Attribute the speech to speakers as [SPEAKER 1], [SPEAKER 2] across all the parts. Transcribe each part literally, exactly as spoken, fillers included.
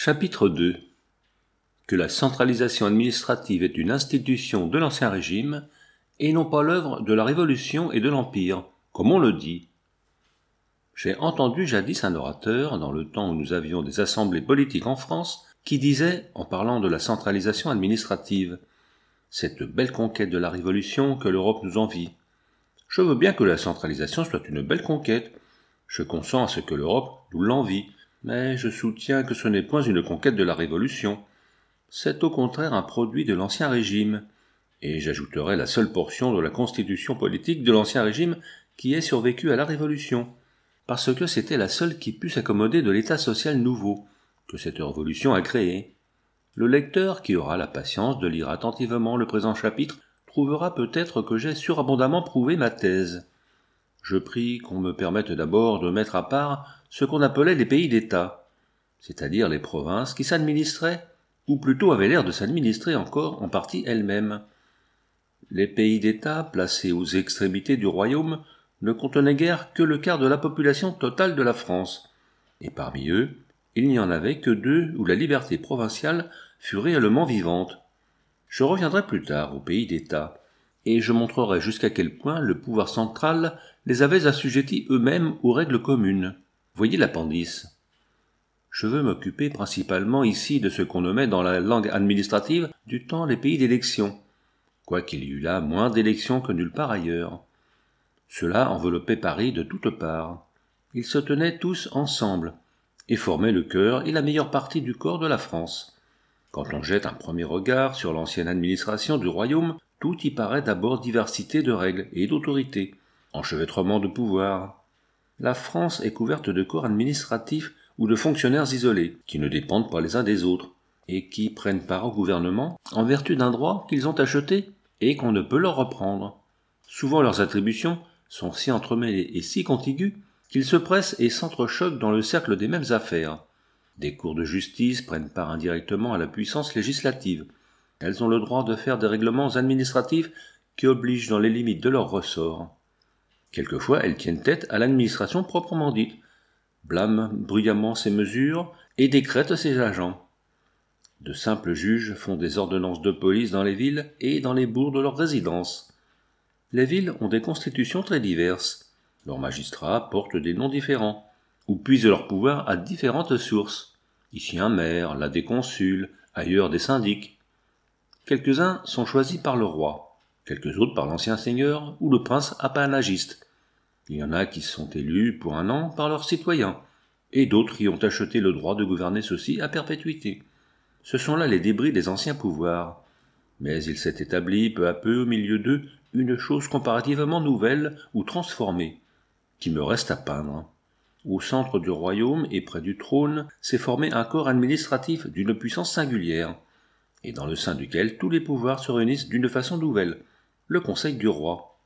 [SPEAKER 1] Chapitre deux. Que la centralisation administrative est une institution de l'Ancien Régime et non pas l'œuvre de la Révolution et de l'Empire, comme on le dit. J'ai entendu jadis un orateur, dans le temps où nous avions des assemblées politiques en France, qui disait, en parlant de la centralisation administrative, « Cette belle conquête de la Révolution que l'Europe nous envie. Je veux bien que la centralisation soit une belle conquête. Je consens à ce que l'Europe nous l'envie, mais je soutiens que ce n'est point une conquête de la Révolution. C'est au contraire un produit de l'Ancien Régime, et j'ajouterai la seule portion de la constitution politique de l'Ancien Régime qui ait survécu à la Révolution, parce que c'était la seule qui put s'accommoder de l'état social nouveau que cette révolution a créé. Le lecteur qui aura la patience de lire attentivement le présent chapitre trouvera peut-être que j'ai surabondamment prouvé ma thèse. Je prie qu'on me permette d'abord de mettre à part ce qu'on appelait les pays d'État, c'est-à-dire les provinces qui s'administraient, ou plutôt avaient l'air de s'administrer encore en partie elles-mêmes. Les pays d'État, placés aux extrémités du royaume, ne contenaient guère que le quart de la population totale de la France, et parmi eux, il n'y en avait que deux où la liberté provinciale fut réellement vivante. Je reviendrai plus tard aux pays d'État, et je montrerai jusqu'à quel point le pouvoir central les avait assujettis eux-mêmes aux règles communes. Voyez l'appendice. Je veux m'occuper principalement ici de ce qu'on nommait dans la langue administrative du temps les pays d'élection, quoiqu'il y eût là moins d'élections que nulle part ailleurs. Cela enveloppait Paris de toutes parts. Ils se tenaient tous ensemble, et formaient le cœur et la meilleure partie du corps de la France. Quand on jette un premier regard sur l'ancienne administration du royaume, tout y paraît d'abord diversité de règles et d'autorités, enchevêtrement de pouvoirs. La France est couverte de corps administratifs ou de fonctionnaires isolés, qui ne dépendent pas les uns des autres, et qui prennent part au gouvernement en vertu d'un droit qu'ils ont acheté et qu'on ne peut leur reprendre. Souvent leurs attributions sont si entremêlées et si contiguës qu'ils se pressent et s'entrechoquent dans le cercle des mêmes affaires. Des cours de justice prennent part indirectement à la puissance législative. Elles ont le droit de faire des règlements administratifs qui obligent dans les limites de leur ressort. Quelquefois, elles tiennent tête à l'administration proprement dite, blâment bruyamment ses mesures et décrètent ses agents. De simples juges font des ordonnances de police dans les villes et dans les bourgs de leur résidence. Les villes ont des constitutions très diverses. Leurs magistrats portent des noms différents, ou puisent leur pouvoir à différentes sources. Ici un maire, là des consuls, ailleurs des syndics. Quelques-uns sont choisis par le roi, quelques autres par l'ancien seigneur ou le prince apanagiste. Il y en a qui sont élus pour un an par leurs citoyens, et d'autres qui ont acheté le droit de gouverner ceux-ci à perpétuité. Ce sont là les débris des anciens pouvoirs. Mais il s'est établi peu à peu au milieu d'eux une chose comparativement nouvelle ou transformée, qui me reste à peindre. Au centre du royaume et près du trône s'est formé un corps administratif d'une puissance singulière, et dans le sein duquel tous les pouvoirs se réunissent d'une façon nouvelle, le Conseil du roi.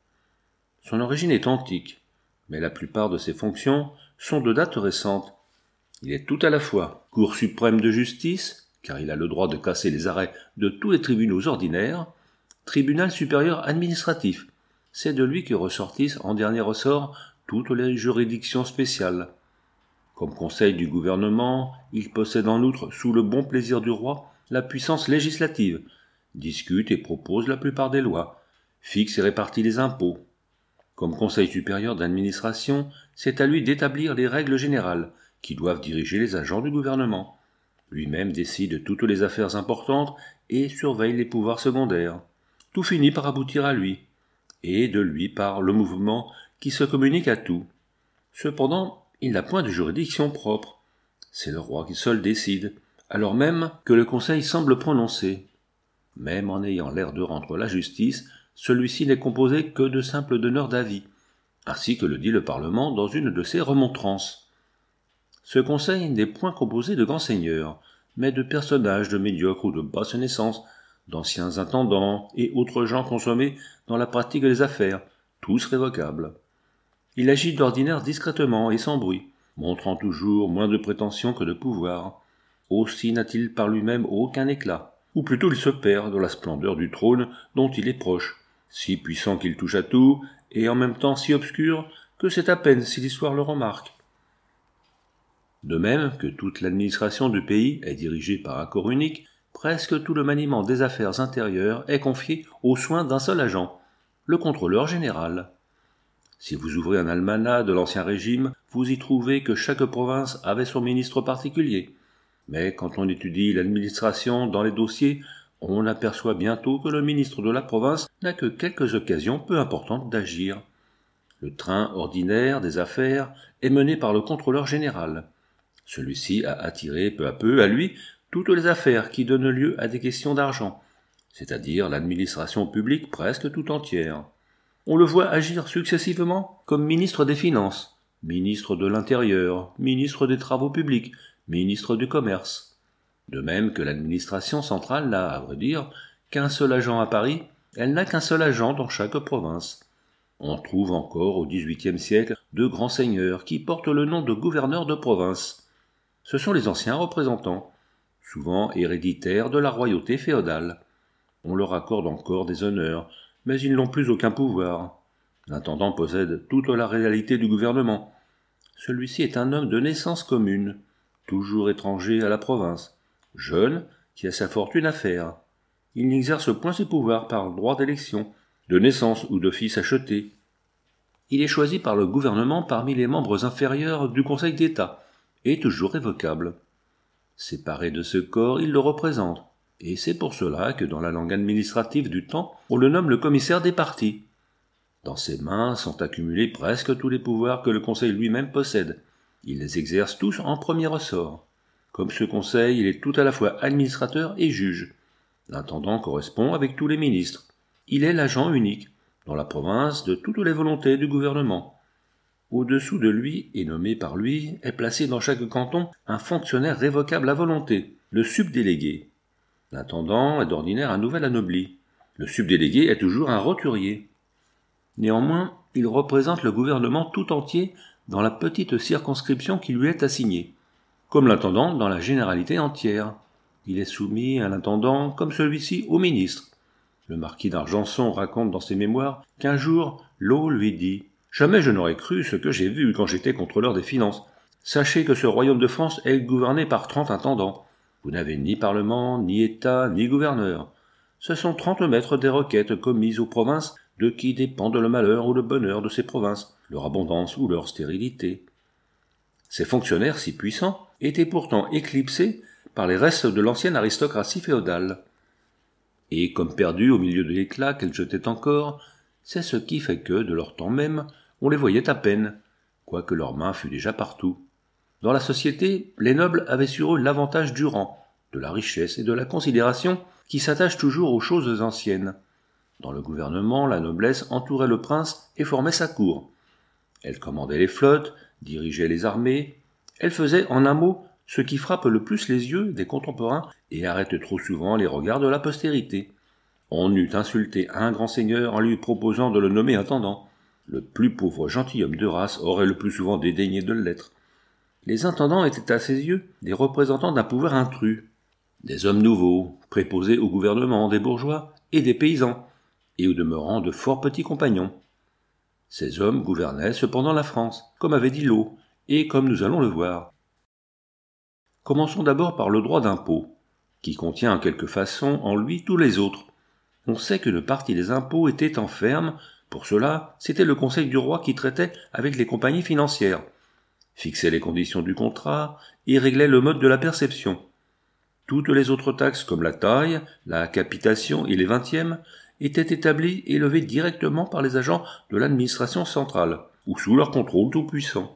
[SPEAKER 1] Son origine est antique, mais la plupart de ses fonctions sont de date récente. Il est tout à la fois Cour suprême de justice, car il a le droit de casser les arrêts de tous les tribunaux ordinaires, Tribunal supérieur administratif, c'est de lui que ressortissent en dernier ressort toutes les juridictions spéciales. Comme conseil du gouvernement, il possède en outre, sous le bon plaisir du roi, la puissance législative, discute et propose la plupart des lois, fixe et répartit les impôts. Comme conseil supérieur d'administration, c'est à lui d'établir les règles générales qui doivent diriger les agents du gouvernement. Lui-même décide toutes les affaires importantes et surveille les pouvoirs secondaires. Tout finit par aboutir à lui, et de lui part le mouvement qui se communique à tout. Cependant, il n'a point de juridiction propre. C'est le roi qui seul décide, alors même que le conseil semble prononcer. Même en ayant l'air de rendre la justice, celui-ci n'est composé que de simples donneurs d'avis, ainsi que le dit le Parlement dans une de ses remontrances. Ce conseil n'est point composé de grands seigneurs, mais de personnages de médiocre ou de basse naissance, d'anciens intendants et autres gens consommés dans la pratique des affaires, tous révocables. Il agit d'ordinaire discrètement et sans bruit, montrant toujours moins de prétention que de pouvoir. Aussi n'a-t-il par lui-même aucun éclat, ou plutôt il se perd dans la splendeur du trône dont il est proche, si puissant qu'il touche à tout, et en même temps si obscur que c'est à peine si l'histoire le remarque. De même que toute l'administration du pays est dirigée par accord unique, presque tout le maniement des affaires intérieures est confié aux soins d'un seul agent, le contrôleur général. Si vous ouvrez un almanach de l'Ancien Régime, vous y trouvez que chaque province avait son ministre particulier. Mais quand on étudie l'administration dans les dossiers, on aperçoit bientôt que le ministre de la province n'a que quelques occasions peu importantes d'agir. Le train ordinaire des affaires est mené par le contrôleur général. Celui-ci a attiré peu à peu à lui toutes les affaires qui donnent lieu à des questions d'argent, c'est-à-dire l'administration publique presque tout entière. On le voit agir successivement comme ministre des Finances, ministre de l'Intérieur, ministre des Travaux publics, ministre du Commerce. De même que l'administration centrale n'a, à vrai dire, qu'un seul agent à Paris, elle n'a qu'un seul agent dans chaque province. On trouve encore au dix-huitième siècle de grands seigneurs qui portent le nom de gouverneurs de province. Ce sont les anciens représentants, souvent héréditaires de la royauté féodale. On leur accorde encore des honneurs, mais ils n'ont plus aucun pouvoir. L'intendant possède toute la réalité du gouvernement. Celui-ci est un homme de naissance commune, toujours étranger à la province, jeune, qui a sa fortune à faire. Il n'exerce point ses pouvoirs par droit d'élection, de naissance ou d'office acheté. Il est choisi par le gouvernement parmi les membres inférieurs du Conseil d'État, et toujours révocable. Séparé de ce corps, il le représente, et c'est pour cela que dans la langue administrative du temps, on le nomme le commissaire des partis. Dans ses mains sont accumulés presque tous les pouvoirs que le Conseil lui-même possède. Il les exerce tous en premier ressort. Comme ce Conseil, il est tout à la fois administrateur et juge. L'intendant correspond avec tous les ministres. Il est l'agent unique, dans la province, de toutes les volontés du gouvernement. Au-dessous de lui, et nommé par lui, est placé dans chaque canton un fonctionnaire révocable à volonté, le subdélégué. L'intendant est d'ordinaire un nouvel anobli. Le subdélégué est toujours un roturier. Néanmoins, il représente le gouvernement tout entier dans la petite circonscription qui lui est assignée, comme l'intendant dans la généralité entière. Il est soumis à l'intendant, comme celui-ci, au ministre. Le marquis d'Argenson raconte dans ses mémoires qu'un jour, Law lui dit « Jamais je n'aurais cru ce que j'ai vu quand j'étais contrôleur des finances. Sachez que ce royaume de France est gouverné par trente intendants. Vous n'avez ni parlement, ni État, ni gouverneur. Ce sont trente maîtres des requêtes commises aux provinces de qui dépendent le malheur ou le bonheur de ces provinces, leur abondance ou leur stérilité. » Ces fonctionnaires si puissants étaient pourtant éclipsés par les restes de l'ancienne aristocratie féodale. Et comme perdus au milieu de l'éclat qu'elle jetait encore, c'est ce qui fait que, de leur temps même, on les voyait à peine, quoique leur main fût déjà partout. Dans la société, les nobles avaient sur eux l'avantage du rang, de la richesse et de la considération qui s'attachent toujours aux choses anciennes. Dans le gouvernement, la noblesse entourait le prince et formait sa cour. Elle commandait les flottes, dirigeait les armées, elle faisait, en un mot, ce qui frappe le plus les yeux des contemporains et arrête trop souvent les regards de la postérité. On eût insulté un grand seigneur en lui proposant de le nommer intendant. Le plus pauvre gentilhomme de race aurait le plus souvent dédaigné de l'être. Les intendants étaient à ses yeux des représentants d'un pouvoir intrus, des hommes nouveaux, préposés au gouvernement des bourgeois et des paysans, et au demeurant de fort petits compagnons. Ces hommes gouvernaient cependant la France, comme avait dit Law, et comme nous allons le voir. Commençons d'abord par le droit d'impôt, qui contient en quelque façon en lui tous les autres. On sait que le parti des impôts était en ferme, pour cela, c'était le conseil du roi qui traitait avec les compagnies financières, fixait les conditions du contrat et réglait le mode de la perception. Toutes les autres taxes comme la taille, la capitation et les vingtièmes étaient établies et levées directement par les agents de l'administration centrale, ou sous leur contrôle tout-puissant.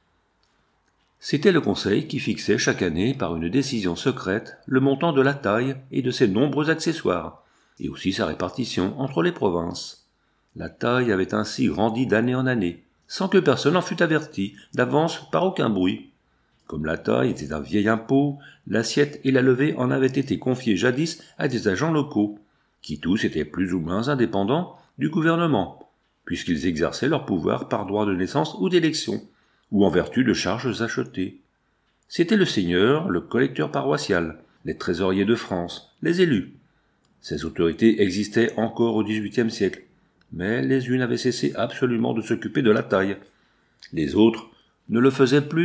[SPEAKER 1] C'était le Conseil qui fixait chaque année par une décision secrète le montant de la taille et de ses nombreux accessoires, et aussi sa répartition entre les provinces. La taille avait ainsi grandi d'année en année, sans que personne n'en fût averti d'avance par aucun bruit. Comme la taille était un vieil impôt, l'assiette et la levée en avaient été confiées jadis à des agents locaux, qui tous étaient plus ou moins indépendants du gouvernement, puisqu'ils exerçaient leur pouvoir par droit de naissance ou d'élection, ou en vertu de charges achetées. C'était le seigneur, le collecteur paroissial, les trésoriers de France, les élus. Ces autorités existaient encore au dix-huitième siècle, mais les unes avaient cessé absolument de s'occuper de la taille. Les autres ne le faisaient plus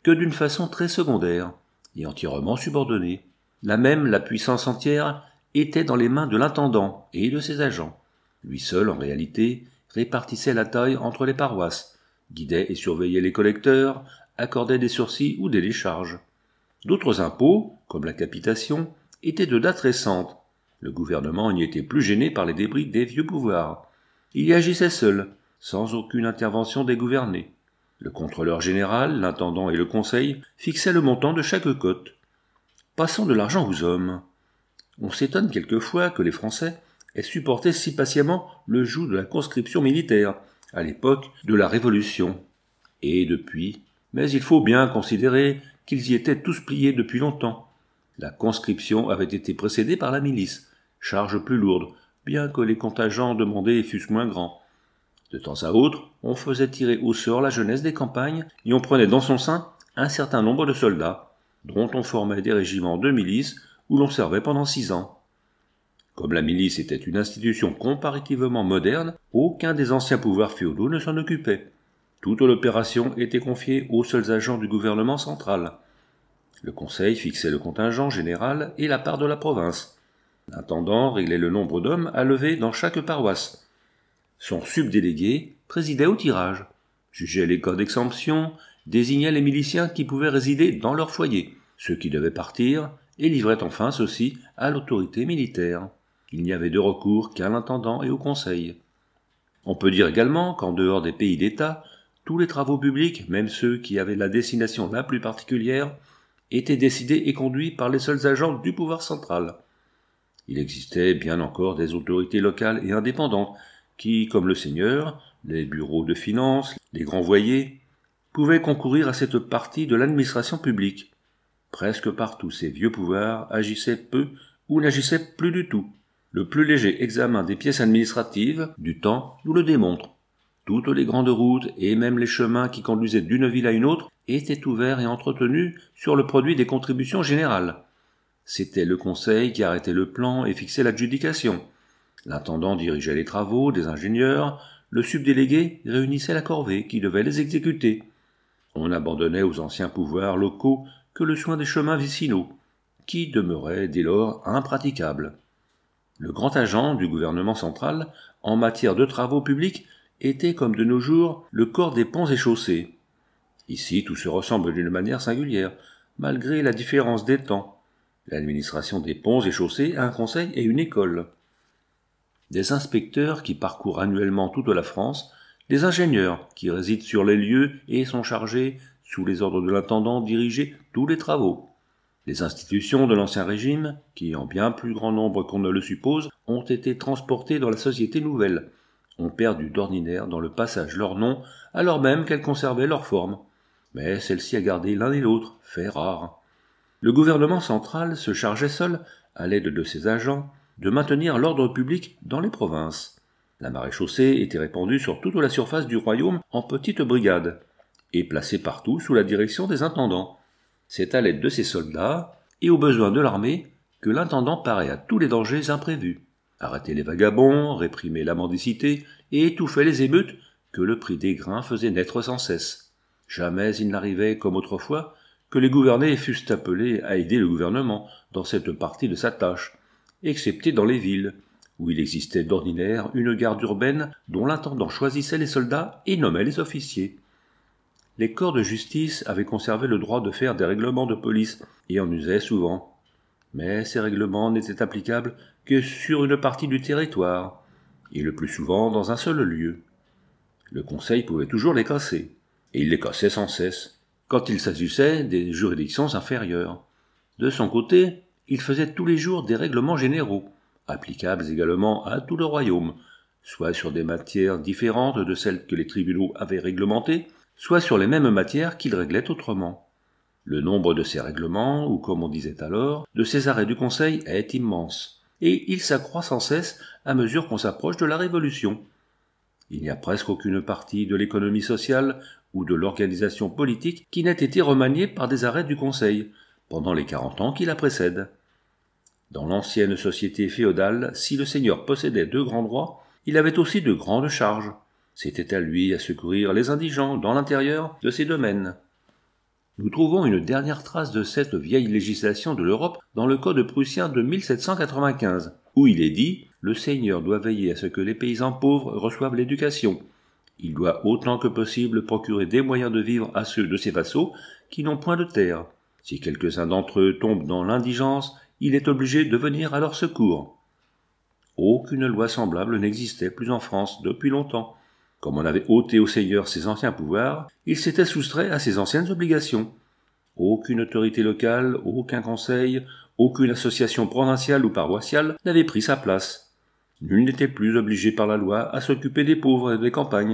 [SPEAKER 1] que d'une façon très secondaire et entièrement subordonnée. Là même, la puissance entière était dans les mains de l'intendant et de ses agents. Lui seul, en réalité, répartissait la taille entre les paroisses, guidait et surveillait les collecteurs, accordait des sursis ou des décharges. D'autres impôts, comme la capitation, étaient de date récente. Le gouvernement n'y était plus gêné par les débris des vieux pouvoirs. Il y agissait seul, sans aucune intervention des gouvernés. Le contrôleur général, l'intendant et le conseil fixaient le montant de chaque cote. Passons de l'argent aux hommes. On s'étonne quelquefois que les Français aient supporté si patiemment le joug de la conscription militaire, à l'époque de la Révolution. Et depuis, mais il faut bien considérer qu'ils y étaient tous pliés depuis longtemps. La conscription avait été précédée par la milice, charge plus lourde, bien que les contingents demandés fussent moins grands. De temps à autre, on faisait tirer au sort la jeunesse des campagnes et on prenait dans son sein un certain nombre de soldats, dont on formait des régiments de milice où l'on servait pendant six ans. Comme la milice était une institution comparativement moderne, aucun des anciens pouvoirs féodaux ne s'en occupait. Toute l'opération était confiée aux seuls agents du gouvernement central. Le conseil fixait le contingent général et la part de la province. L'intendant réglait le nombre d'hommes à lever dans chaque paroisse. Son subdélégué présidait au tirage, jugeait les cas d'exemption, désignait les miliciens qui pouvaient résider dans leur foyer, ceux qui devaient partir, et livrait enfin ceux-ci à l'autorité militaire. Il n'y avait de recours qu'à l'intendant et au conseil. On peut dire également qu'en dehors des pays d'État, tous les travaux publics, même ceux qui avaient la destination la plus particulière, étaient décidés et conduits par les seuls agents du pouvoir central. Il existait bien encore des autorités locales et indépendantes, qui, comme le seigneur, les bureaux de finances, les grands voyers, pouvaient concourir à cette partie de l'administration publique. Presque partout ces vieux pouvoirs agissaient peu ou n'agissaient plus du tout. Le plus léger examen des pièces administratives du temps nous le démontre. Toutes les grandes routes et même les chemins qui conduisaient d'une ville à une autre étaient ouverts et entretenus sur le produit des contributions générales. C'était le conseil qui arrêtait le plan et fixait l'adjudication. L'intendant dirigeait les travaux des ingénieurs, le subdélégué réunissait la corvée qui devait les exécuter. On abandonnait aux anciens pouvoirs locaux que le soin des chemins vicinaux, qui demeuraient dès lors impraticables. Le grand agent du gouvernement central, en matière de travaux publics, était comme de nos jours le corps des ponts et chaussées. Ici, tout se ressemble d'une manière singulière, malgré la différence des temps. L'administration des ponts et chaussées a un conseil et une école. Des inspecteurs qui parcourent annuellement toute la France, des ingénieurs qui résident sur les lieux et sont chargés, sous les ordres de l'intendant, diriger tous les travaux. Les institutions de l'Ancien Régime, qui en bien plus grand nombre qu'on ne le suppose, ont été transportées dans la société nouvelle, ont perdu d'ordinaire dans le passage leur nom, alors même qu'elles conservaient leur forme. Mais celle-ci a gardé l'un et l'autre, fait rare. Le gouvernement central se chargeait seul, à l'aide de ses agents, de maintenir l'ordre public dans les provinces. La maréchaussée était répandue sur toute la surface du royaume en petites brigades, et placée partout sous la direction des intendants. C'est à l'aide de ces soldats, et aux besoins de l'armée, que l'intendant parait à tous les dangers imprévus. Arrêter les vagabonds, réprimer la mendicité, et étouffer les émeutes que le prix des grains faisait naître sans cesse. Jamais il n'arrivait, comme autrefois, que les gouvernés fussent appelés à aider le gouvernement dans cette partie de sa tâche, excepté dans les villes, où il existait d'ordinaire une garde urbaine dont l'intendant choisissait les soldats et nommait les officiers. Les corps de justice avaient conservé le droit de faire des règlements de police et en usaient souvent. Mais ces règlements n'étaient applicables que sur une partie du territoire, et le plus souvent dans un seul lieu. Le conseil pouvait toujours les casser, et il les cassait sans cesse, quand il s'agissait des juridictions inférieures. De son côté, il faisait tous les jours des règlements généraux, applicables également à tout le royaume, soit sur des matières différentes de celles que les tribunaux avaient réglementées, soit sur les mêmes matières qu'il réglait autrement. Le nombre de ces règlements, ou comme on disait alors, de ces arrêts du Conseil est immense, et il s'accroît sans cesse à mesure qu'on s'approche de la Révolution. Il n'y a presque aucune partie de l'économie sociale ou de l'organisation politique qui n'ait été remaniée par des arrêts du Conseil, pendant les quarante ans qui la précèdent. Dans l'ancienne société féodale, si le seigneur possédait de grands droits, il avait aussi de grandes charges. C'était à lui à secourir les indigents dans l'intérieur de ses domaines. Nous trouvons une dernière trace de cette vieille législation de l'Europe dans le Code prussien de mille sept cent quatre-vingt-quinze, où il est dit « Le seigneur doit veiller à ce que les paysans pauvres reçoivent l'éducation. Il doit autant que possible procurer des moyens de vivre à ceux de ses vassaux qui n'ont point de terre. Si quelques-uns d'entre eux tombent dans l'indigence, il est obligé de venir à leur secours. » Aucune loi semblable n'existait plus en France depuis longtemps. Comme on avait ôté au seigneur ses anciens pouvoirs, il s'était soustrait à ses anciennes obligations. Aucune autorité locale, aucun conseil, aucune association provinciale ou paroissiale n'avait pris sa place. Nul n'était plus obligé par la loi à s'occuper des pauvres et des campagnes.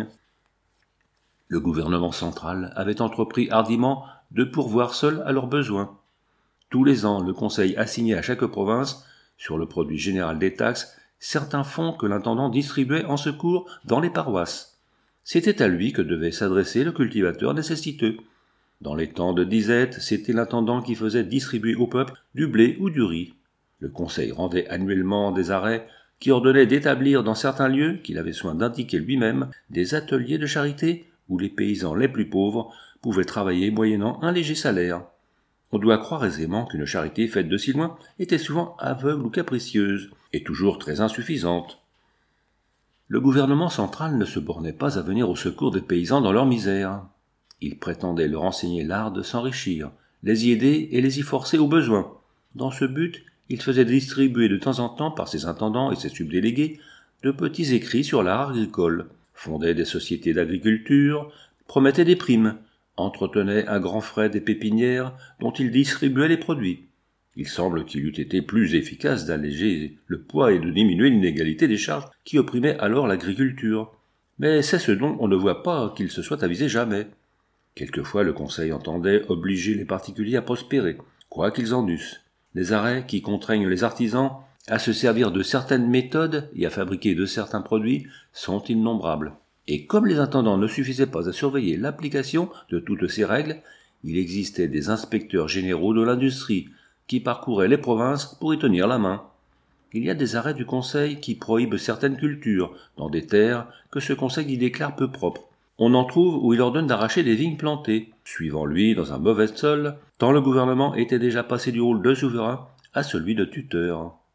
[SPEAKER 1] Le gouvernement central avait entrepris hardiment de pourvoir seul à leurs besoins. Tous les ans, le conseil assignait à chaque province, sur le produit général des taxes, certains fonds que l'intendant distribuait en secours dans les paroisses. C'était à lui que devait s'adresser le cultivateur nécessiteux. Dans les temps de disette, c'était l'intendant qui faisait distribuer au peuple du blé ou du riz. Le conseil rendait annuellement des arrêts qui ordonnaient d'établir dans certains lieux, qu'il avait soin d'indiquer lui-même, des ateliers de charité où les paysans les plus pauvres pouvaient travailler moyennant un léger salaire. On doit croire aisément qu'une charité faite de si loin était souvent aveugle ou capricieuse, et toujours très insuffisante. Le gouvernement central ne se bornait pas à venir au secours des paysans dans leur misère. Il prétendait leur enseigner l'art de s'enrichir, les y aider et les y forcer au besoin. Dans ce but, il faisait distribuer de temps en temps par ses intendants et ses subdélégués de petits écrits sur l'art agricole, fondait des sociétés d'agriculture, promettait des primes, entretenait à grands frais des pépinières dont il distribuait les produits. Il semble qu'il eût été plus efficace d'alléger le poids et de diminuer l'inégalité des charges qui opprimaient alors l'agriculture. Mais c'est ce dont on ne voit pas qu'il se soit avisé jamais. Quelquefois le conseil entendait obliger les particuliers à prospérer, quoi qu'ils en eussent. Les arrêts qui contraignent les artisans à se servir de certaines méthodes et à fabriquer de certains produits sont innombrables. Et comme les intendants ne suffisaient pas à surveiller l'application de toutes ces règles, il existait des inspecteurs généraux de l'industrie qui parcouraient les provinces pour y tenir la main. Il y a des arrêts du conseil qui prohibent certaines cultures dans des terres que ce conseil y déclare peu propres. On en trouve où il ordonne d'arracher des vignes plantées, suivant lui dans un mauvais sol, tant le gouvernement était déjà passé du rôle de souverain à celui de tuteur.